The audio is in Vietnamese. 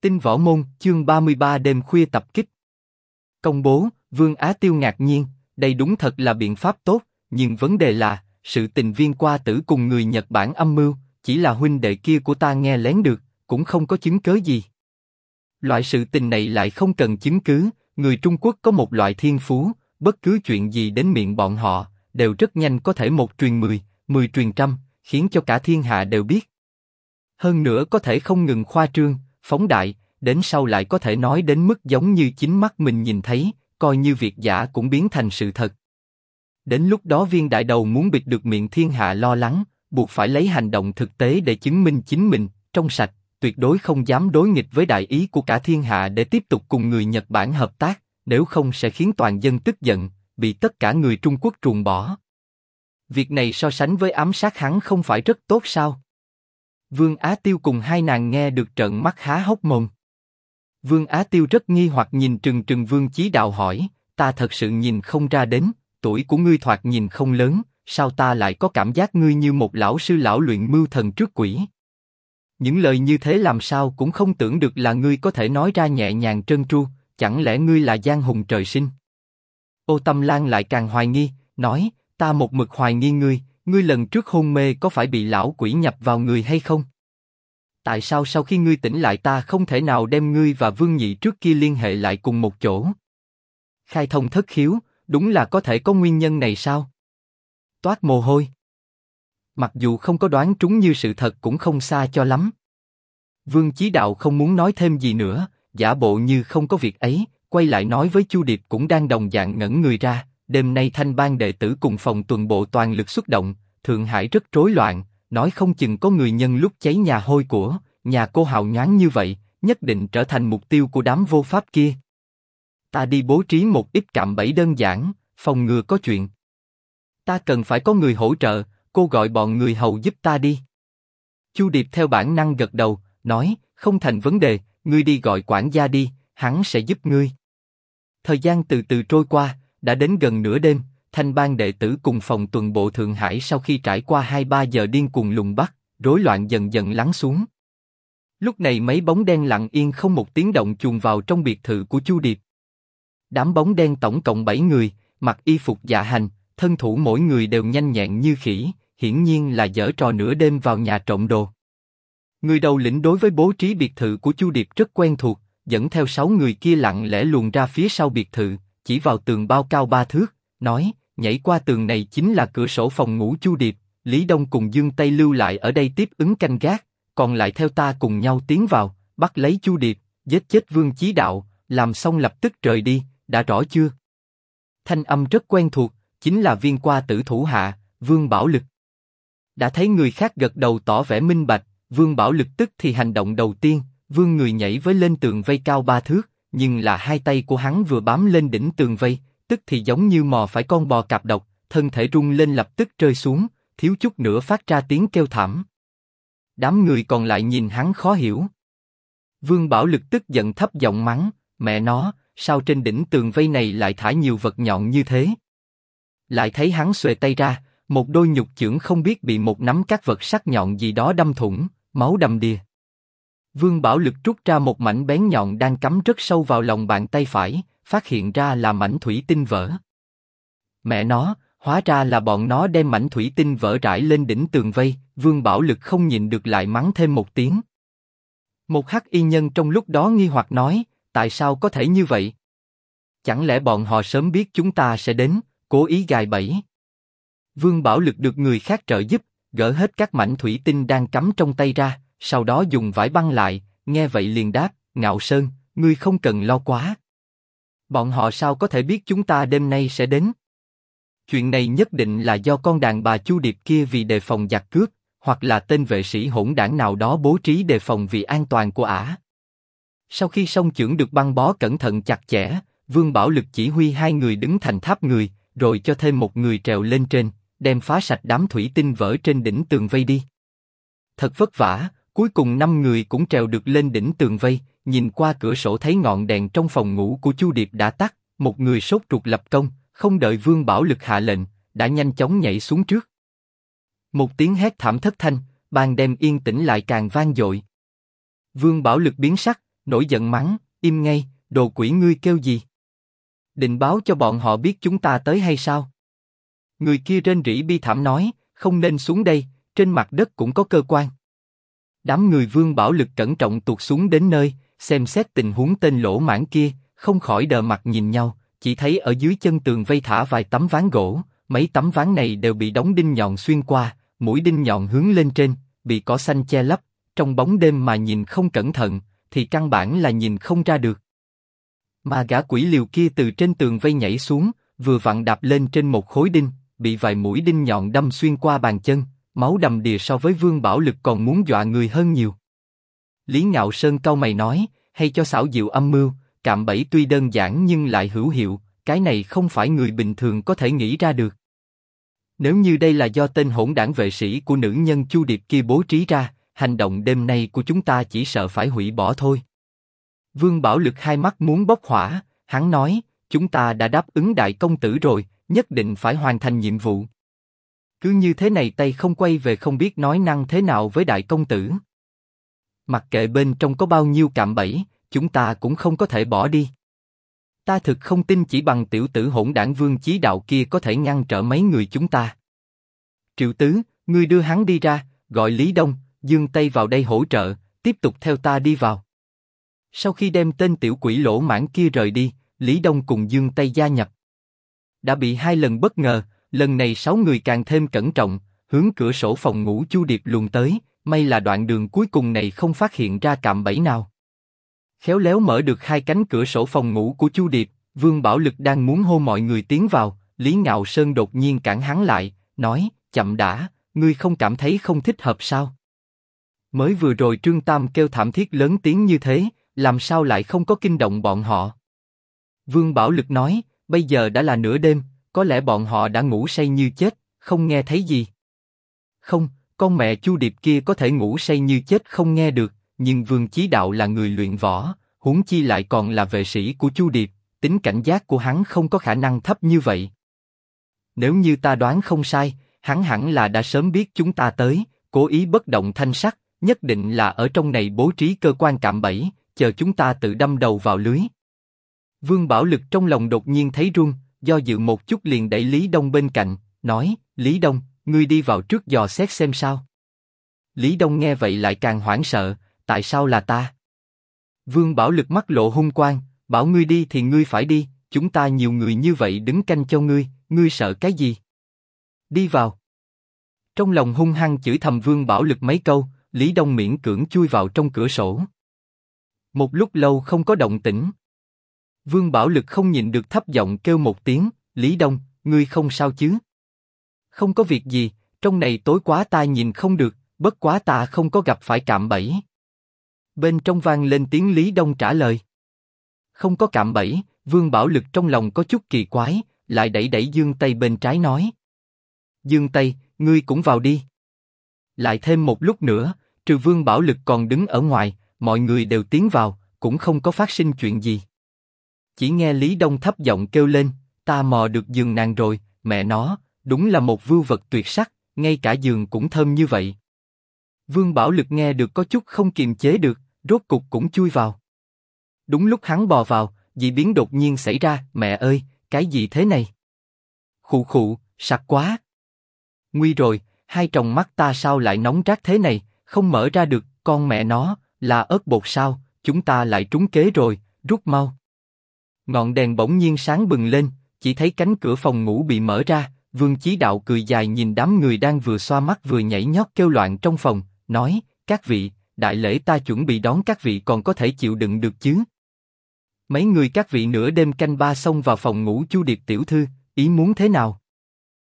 Tinh Võ Môn, chương 33 đêm khuya tập kích. Công bố, Vương Á Tiêu ngạc nhiên, đây đúng thật là biện pháp tốt, nhưng vấn đề là, sự tình Viên Qua Tử cùng người Nhật Bản âm mưu, chỉ là huynh đệ kia của ta nghe lén được, cũng không có chứng cớ gì. Loại sự tình này lại không cần chứng cứ, người Trung Quốc có một loại thiên phú, bất cứ chuyện gì đến miệng bọn họ, đều rất nhanh có thể một truyền 10, 10 truyền trăm, khiến cho cả thiên hạ đều biết. Hơn nữa có thể không ngừng khoa trương, phóng đại, đến sau lại có thể nói đến mức giống như chính mắt mình nhìn thấy, coi như việc giả cũng biến thành sự thật. Đến lúc đó Viên đại đầu muốn bịt được miệng thiên hạ lo lắng, buộc phải lấy hành động thực tế để chứng minh chính mình, trong sạch, tuyệt đối không dám đối nghịch với đại ý của cả thiên hạ để tiếp tục cùng người Nhật Bản hợp tác, nếu không sẽ khiến toàn dân tức giận, bị tất cả người Trung Quốc truồng bỏ. Việc này so sánh với ám sát hắn không phải rất tốt sao? Vương Á Tiêu cùng hai nàng nghe được trợn mắt há hốc mồm. Vương Á Tiêu rất nghi hoặc nhìn trừng trừng Vương Chí Đạo hỏi, ta thật sự nhìn không ra đến, tuổi của ngươi thoạt nhìn không lớn, sao ta lại có cảm giác ngươi như một lão sư lão luyện mưu thần trước quỷ? Những lời như thế làm sao cũng không tưởng được là ngươi có thể nói ra nhẹ nhàng trơn tru, chẳng lẽ ngươi là giang hùng trời sinh? Ô Tâm Lan lại càng hoài nghi, nói, ta một mực hoài nghi ngươi lần trước hôn mê có phải bị lão quỷ nhập vào người hay không? Tại sao sau khi ngươi tỉnh lại ta không thể nào đem ngươi và Vương Nhị trước kia liên hệ lại cùng một chỗ? Khai thông thất khiếu, đúng là có thể có nguyên nhân này sao? Toát mồ hôi. Mặc dù không có đoán trúng như sự thật cũng không xa cho lắm. Vương Chí Đạo không muốn nói thêm gì nữa, giả bộ như không có việc ấy, quay lại nói với Chu Điệp cũng đang đồng dạng ngẩn người ra. Đêm nay Thanh Bang đệ tử cùng phòng tuần bộ toàn lực xuất động, Thượng Hải rất rối loạn, nói không chừng có người nhân lúc cháy nhà hôi của, nhà cô hào nhoáng như vậy, nhất định trở thành mục tiêu của đám vô pháp kia. Ta đi bố trí một ít cạm bẫy đơn giản, phòng ngừa có chuyện. Ta cần phải có người hỗ trợ, cô gọi bọn người hầu giúp ta đi. Chu Điệp theo bản năng gật đầu, nói, không thành vấn đề, ngươi đi gọi quản gia đi, hắn sẽ giúp ngươi. Thời gian từ từ trôi qua. Đã đến gần nửa đêm, Thanh Bang đệ tử cùng phòng tuần bộ Thượng Hải sau khi trải qua 2-3 giờ điên cuồng lùng bắt, rối loạn dần dần lắng xuống. Lúc này mấy bóng đen lặng yên không một tiếng động chuồn vào trong biệt thự của Chu Điệp. Đám bóng đen tổng cộng 7 người, mặc y phục dạ hành, thân thủ mỗi người đều nhanh nhẹn như khỉ, hiển nhiên là giở trò nửa đêm vào nhà trộm đồ. Người đầu lĩnh đối với bố trí biệt thự của Chu Điệp rất quen thuộc, dẫn theo 6 người kia lặng lẽ luồn ra phía sau biệt thự. Chỉ vào tường bao cao 3 thước, nói, nhảy qua tường này chính là cửa sổ phòng ngủ Chu Điệp, Lý Đông cùng Dương Tây lưu lại ở đây tiếp ứng canh gác, còn lại theo ta cùng nhau tiến vào, bắt lấy Chu Điệp, giết chết Vương Chí Đạo, làm xong lập tức rời đi, đã rõ chưa? Thanh âm rất quen thuộc, chính là Viên Qua Tử thủ hạ, Vương Bảo Lực. Đã thấy người khác gật đầu tỏ vẻ minh bạch, Vương Bảo Lực tức thì hành động đầu tiên, Vương người nhảy với lên tường vây cao 3 thước. Nhưng là hai tay của hắn vừa bám lên đỉnh tường vây, tức thì giống như mò phải con bò cạp độc, thân thể rung lên lập tức rơi xuống, thiếu chút nữa phát ra tiếng kêu thảm. Đám người còn lại nhìn hắn khó hiểu. Vương Bảo Lực tức giận thấp giọng mắng, mẹ nó, sao trên đỉnh tường vây này lại thả nhiều vật nhọn như thế? Lại thấy hắn xuề tay ra, một đôi nhục chưởng không biết bị một nắm các vật sắc nhọn gì đó đâm thủng, máu đầm đìa. Vương Bảo Lực rút ra một mảnh bén nhọn đang cắm rất sâu vào lòng bàn tay phải, phát hiện ra là mảnh thủy tinh vỡ. Mẹ nó, hóa ra là bọn nó đem mảnh thủy tinh vỡ rải lên đỉnh tường vây. Vương Bảo Lực không nhịn được lại mắng thêm một tiếng. Một hắc y nhân trong lúc đó nghi hoặc nói, tại sao có thể như vậy? Chẳng lẽ bọn họ sớm biết chúng ta sẽ đến, cố ý gài bẫy? Vương Bảo Lực được người khác trợ giúp, gỡ hết các mảnh thủy tinh đang cắm trong tay ra. Sau đó dùng vải băng lại, nghe vậy liền đáp, Ngạo Sơn, ngươi không cần lo quá. Bọn họ sao có thể biết chúng ta đêm nay sẽ đến? Chuyện này nhất định là do con đàn bà Chu Điệp kia vì đề phòng giặc cướp, hoặc là tên vệ sĩ hỗn đảng nào đó bố trí đề phòng vì an toàn của ả. Sau khi song chưởng được băng bó cẩn thận chặt chẽ, Vương Bảo Lực chỉ huy 2 người đứng thành tháp người, rồi cho thêm một người trèo lên trên, đem phá sạch đám thủy tinh vỡ trên đỉnh tường vây đi. Thật vất vả. Cuối cùng 5 người cũng trèo được lên đỉnh tường vây, nhìn qua cửa sổ thấy ngọn đèn trong phòng ngủ của Chu Điệp đã tắt, một người sốt ruột lập công, không đợi Vương Bảo Lực hạ lệnh, đã nhanh chóng nhảy xuống trước. Một tiếng hét thảm thất thanh, ban đêm yên tĩnh lại càng vang dội. Vương Bảo Lực biến sắc, Nổi giận mắng, im ngay, đồ quỷ ngươi kêu gì? Định báo cho bọn họ biết chúng ta tới hay sao? Người kia rên rỉ bi thảm nói, không nên xuống đây, trên mặt đất cũng có cơ quan. Đám người Vương Bảo Lực cẩn trọng tuột xuống đến nơi, xem xét tình huống tên lỗ mãng kia, không khỏi đờ mặt nhìn nhau, chỉ thấy ở dưới chân tường vây thả vài tấm ván gỗ, mấy tấm ván này đều bị đóng đinh nhọn xuyên qua, mũi đinh nhọn hướng lên trên, bị cỏ xanh che lấp, trong bóng đêm mà nhìn không cẩn thận, thì căn bản là nhìn không ra được. Mà gã quỷ liều kia từ trên tường vây nhảy xuống, vừa vặn đạp lên trên một khối đinh, bị vài mũi đinh nhọn đâm xuyên qua bàn chân, máu đầm đìa so với Vương Bảo Lực còn muốn dọa người hơn nhiều. Lý Ngạo Sơn cau mày nói, hay cho xảo diệu âm mưu, cạm bẫy tuy đơn giản nhưng lại hữu hiệu, cái này không phải người bình thường có thể nghĩ ra được. Nếu như đây là do tên hỗn đảng vệ sĩ của nữ nhân Chu Điệp kia bố trí ra, hành động đêm nay của chúng ta chỉ sợ phải hủy bỏ thôi. Vương Bảo Lực hai mắt muốn bốc hỏa, hắn nói, chúng ta đã đáp ứng đại công tử rồi, nhất định phải hoàn thành nhiệm vụ. Cứ như thế này tay không quay về không biết nói năng thế nào với đại công tử. Mặc kệ bên trong có bao nhiêu cạm bẫy, chúng ta cũng không có thể bỏ đi. Ta thực không tin chỉ bằng tiểu tử hỗn đảng Vương Chí Đạo kia có thể ngăn trở mấy người chúng ta. Triệu Tứ, ngươi đưa hắn đi ra, gọi Lý Đông, Dương Tây vào đây hỗ trợ, tiếp tục theo ta đi vào. Sau khi đem tên tiểu quỷ lỗ mãng kia rời đi, Lý Đông cùng Dương Tây gia nhập. Đã bị 2 lần bất ngờ, lần này 6 người càng thêm cẩn trọng, hướng cửa sổ phòng ngủ Chu Điệp luồn tới, may là đoạn đường cuối cùng này không phát hiện ra cạm bẫy nào. Khéo léo mở được 2 cánh cửa sổ phòng ngủ của Chu Điệp, Vương Bảo Lực đang muốn hô mọi người tiến vào, Lý Ngạo Sơn đột nhiên cản hắn lại, nói, chậm đã, ngươi không cảm thấy không thích hợp sao? Mới vừa rồi Trương Tam kêu thảm thiết lớn tiếng như thế, làm sao lại không có kinh động bọn họ? Vương Bảo Lực nói, bây giờ đã là nửa đêm, có lẽ bọn họ đã ngủ say như chết, không nghe thấy gì. Không, con mẹ Chu Điệp kia có thể ngủ say như chết không nghe được, nhưng Vương Chí Đạo là người luyện võ, huống chi lại còn là vệ sĩ của Chu Điệp, tính cảnh giác của hắn không có khả năng thấp như vậy. Nếu như ta đoán không sai, hắn hẳn là đã sớm biết chúng ta tới, cố ý bất động thanh sắc, nhất định là ở trong này bố trí cơ quan cạm bẫy, chờ chúng ta tự đâm đầu vào lưới. Vương Bảo Lực trong lòng đột nhiên thấy run, do dự một chút liền đẩy Lý Đông bên cạnh, nói, Lý Đông, ngươi đi vào trước dò xét xem sao. Lý Đông nghe vậy lại càng hoảng sợ, tại sao là ta? Vương Bảo Lực mắt lộ hung quang, bảo ngươi đi thì ngươi phải đi, chúng ta nhiều người như vậy đứng canh cho ngươi, ngươi sợ cái gì? Đi vào. Trong lòng hung hăng chửi thầm Vương Bảo Lực mấy câu, Lý Đông miễn cưỡng chui vào trong cửa sổ. Một lúc lâu không có động tĩnh. Vương Bảo Lực không nhịn được thấp giọng kêu một tiếng, Lý Đông, ngươi không sao chứ? Không có việc gì, trong này tối quá ta nhìn không được, bất quá ta không có gặp phải cạm bẫy. Bên trong vang lên tiếng Lý Đông trả lời. Không có cạm bẫy, Vương Bảo Lực trong lòng có chút kỳ quái, lại đẩy đẩy Dương Tây bên trái nói. Dương Tây, ngươi cũng vào đi. Lại thêm một lúc nữa, trừ Vương Bảo Lực còn đứng ở ngoài, mọi người đều tiến vào, cũng không có phát sinh chuyện gì. Chỉ nghe Lý Đông thấp giọng kêu lên, ta mò được giường nàng rồi, mẹ nó, đúng là một vưu vật tuyệt sắc, ngay cả giường cũng thơm như vậy. Vương Bảo Lực nghe được có chút không kiềm chế được, rốt cục cũng chui vào. Đúng lúc hắn bò vào, dị biến đột nhiên xảy ra, mẹ ơi, cái gì thế này? Khụ khụ, sặc quá. Nguy rồi, 2 tròng mắt ta sao lại nóng rát thế này, không mở ra được, con mẹ nó, là ớt bột sao, chúng ta lại trúng kế rồi, rút mau. Ngọn đèn bỗng nhiên sáng bừng lên, chỉ thấy cánh cửa phòng ngủ bị mở ra, Vương Chí Đạo cười dài nhìn đám người đang vừa xoa mắt vừa nhảy nhót kêu loạn trong phòng, nói, các vị, đại lễ ta chuẩn bị đón các vị còn có thể chịu đựng được chứ? Mấy người các vị nửa đêm canh ba xông vào phòng ngủ Chu Điệp tiểu thư, ý muốn thế nào?